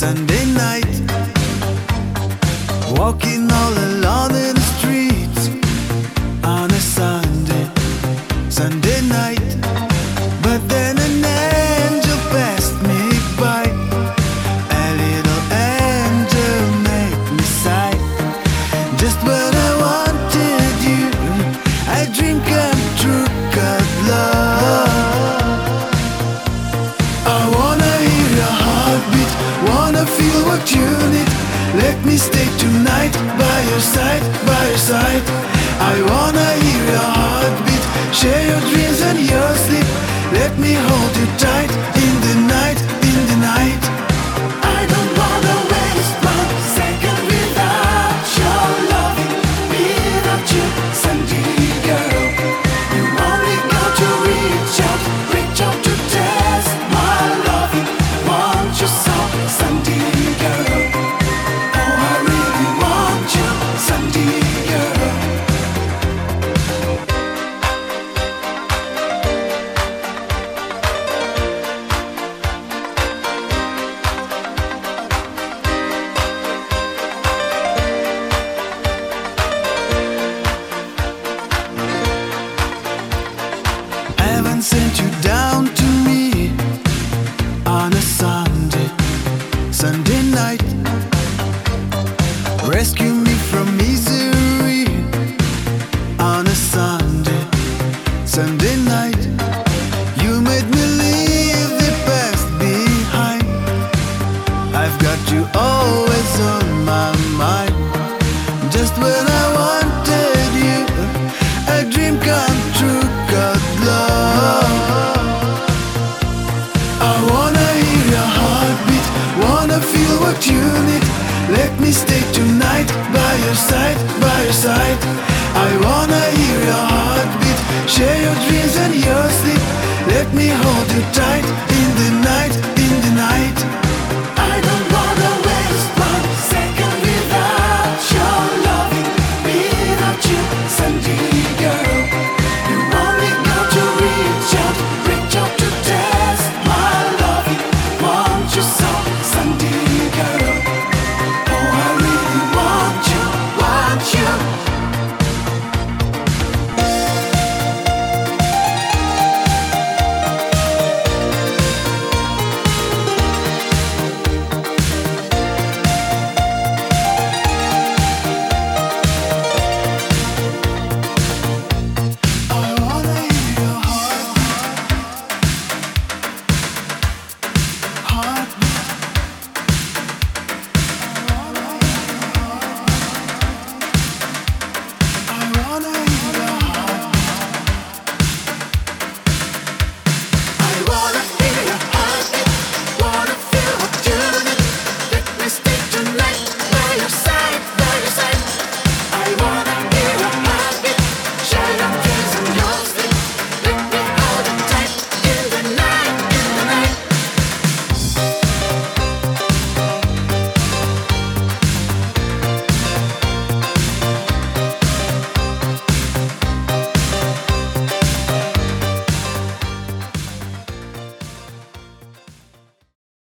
Sunday night, walking all alone in the streets on a Sunday night. But then an angel passed me by, a little angel made me sigh. Just when I wanted you, a dream come true, God love. I wanna hear your heartbeat, wanna feel what you need. Let me stay tonight by your side, by your side. I wanna hear your heartbeat, share your dreams and your sleep. Let me hold you tight in the night, in the night. I don't wanna waste one second without your loving, without you, Sunday girl. You only got to reach out to test my loving. Want you so, Sunday girl. Oh, I really want you, Sunday girl. Heaven sent you down to me on a Sunday night. Rescue